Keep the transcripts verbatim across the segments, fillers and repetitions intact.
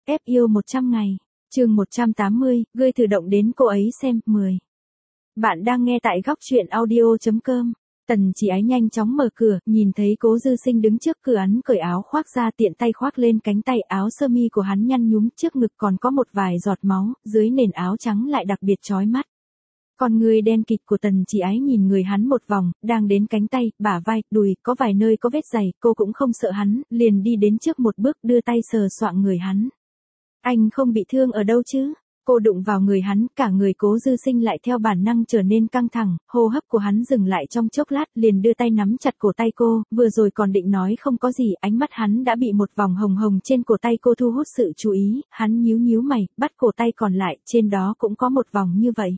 ép yêu một trăm ngày. Chương một trăm tám mươi, ngươi thử động đến cô ấy xem, mười. Bạn đang nghe tại góc truyện audio chấm com. Tần Chỉ Ái nhanh chóng mở cửa, nhìn thấy Cố Dư Sinh đứng trước cửa, hắn cởi áo khoác ra, tiện tay khoác lên cánh tay. Áo sơ mi của hắn nhăn nhúm, trước ngực còn có một vài giọt máu, dưới nền áo trắng lại đặc biệt chói mắt. Con người đen kịt của Tần Chỉ Ái nhìn người hắn một vòng, đang đến cánh tay, bả vai, đùi, có vài nơi có vết dày, cô cũng không sợ hắn, liền đi đến trước một bước, đưa tay sờ soạng người hắn. Anh không bị thương ở đâu chứ? Cô đụng vào người hắn, cả người Cố Dư Sinh lại theo bản năng trở nên căng thẳng, hô hấp của hắn dừng lại trong chốc lát, liền đưa tay nắm chặt cổ tay cô, vừa rồi còn định nói không có gì, ánh mắt hắn đã bị một vòng hồng hồng trên cổ tay cô thu hút sự chú ý, hắn nhíu nhíu mày, bắt cổ tay còn lại, trên đó cũng có một vòng như vậy.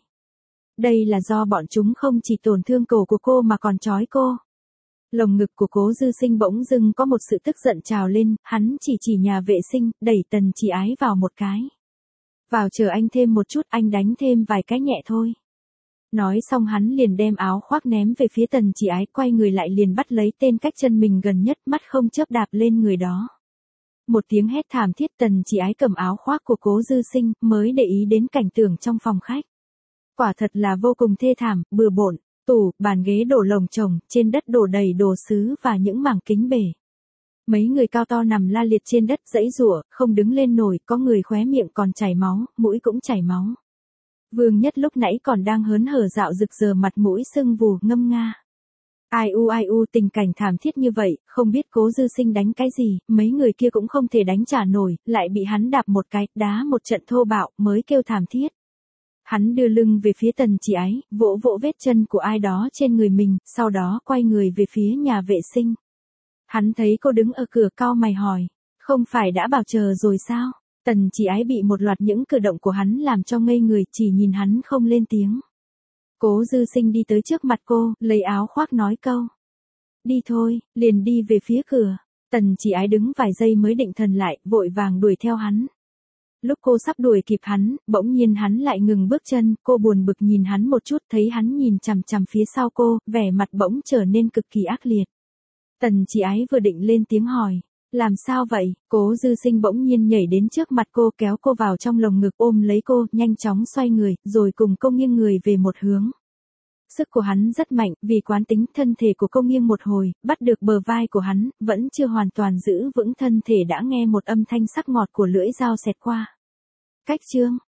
Đây là do bọn chúng không chỉ tổn thương cổ của cô mà còn trói cô. Lồng ngực của Cố Dư Sinh bỗng dưng có một sự tức giận trào lên, hắn chỉ chỉ nhà vệ sinh, đẩy Tần Chỉ Ái vào một cái. Vào chờ anh thêm một chút, anh đánh thêm vài cái nhẹ thôi. Nói xong hắn liền đem áo khoác ném về phía Tần Chỉ Ái, quay người lại liền bắt lấy tên cách chân mình gần nhất, mắt không chớp đạp lên người đó. Một tiếng hét thảm thiết, Tần Chỉ Ái cầm áo khoác của Cố Dư Sinh, mới để ý đến cảnh tượng trong phòng khách. Quả thật là vô cùng thê thảm, bừa bộn, tủ, bàn ghế đổ lồng chồng, trên đất đổ đầy đồ sứ và những mảng kính bể. Mấy người cao to nằm la liệt trên đất giãy giụa, không đứng lên nổi, có người khóe miệng còn chảy máu, mũi cũng chảy máu. Vương Nhất lúc nãy còn đang hớn hở dạo rực giờ, mặt mũi sưng vù, ngâm nga. Ai u ai u, tình cảnh thảm thiết như vậy, không biết Cố Dư Sinh đánh cái gì, mấy người kia cũng không thể đánh trả nổi, lại bị hắn đạp một cái, đá một trận thô bạo, mới kêu thảm thiết. Hắn đưa lưng về phía Tần Chỉ Ái, vỗ vỗ vết chân của ai đó trên người mình, sau đó quay người về phía nhà vệ sinh. Hắn thấy cô đứng ở cửa, cau mày hỏi, không phải đã bảo chờ rồi sao? Tần Chỉ Ái bị một loạt những cử động của hắn làm cho ngây người, chỉ nhìn hắn không lên tiếng. Cố Dư Sinh đi tới trước mặt cô, lấy áo khoác nói câu. Đi thôi, liền đi về phía cửa. Tần Chỉ Ái đứng vài giây mới định thần lại, vội vàng đuổi theo hắn. Lúc cô sắp đuổi kịp hắn, bỗng nhiên hắn lại ngừng bước chân, cô buồn bực nhìn hắn một chút, thấy hắn nhìn chằm chằm phía sau cô, vẻ mặt bỗng trở nên cực kỳ ác liệt. Tần Chỉ Ái vừa định lên tiếng hỏi, làm sao vậy? Cố Dư Sinh bỗng nhiên nhảy đến trước mặt cô, kéo cô vào trong lồng ngực, ôm lấy cô, nhanh chóng xoay người, rồi cùng cô nghiêng người về một hướng. Sức của hắn rất mạnh, vì quán tính, thân thể của cô nghiêng một hồi, bắt được bờ vai của hắn, vẫn chưa hoàn toàn giữ vững thân thể đã nghe một âm thanh sắc ngọt của lưỡi dao xẹt qua. Cách chương,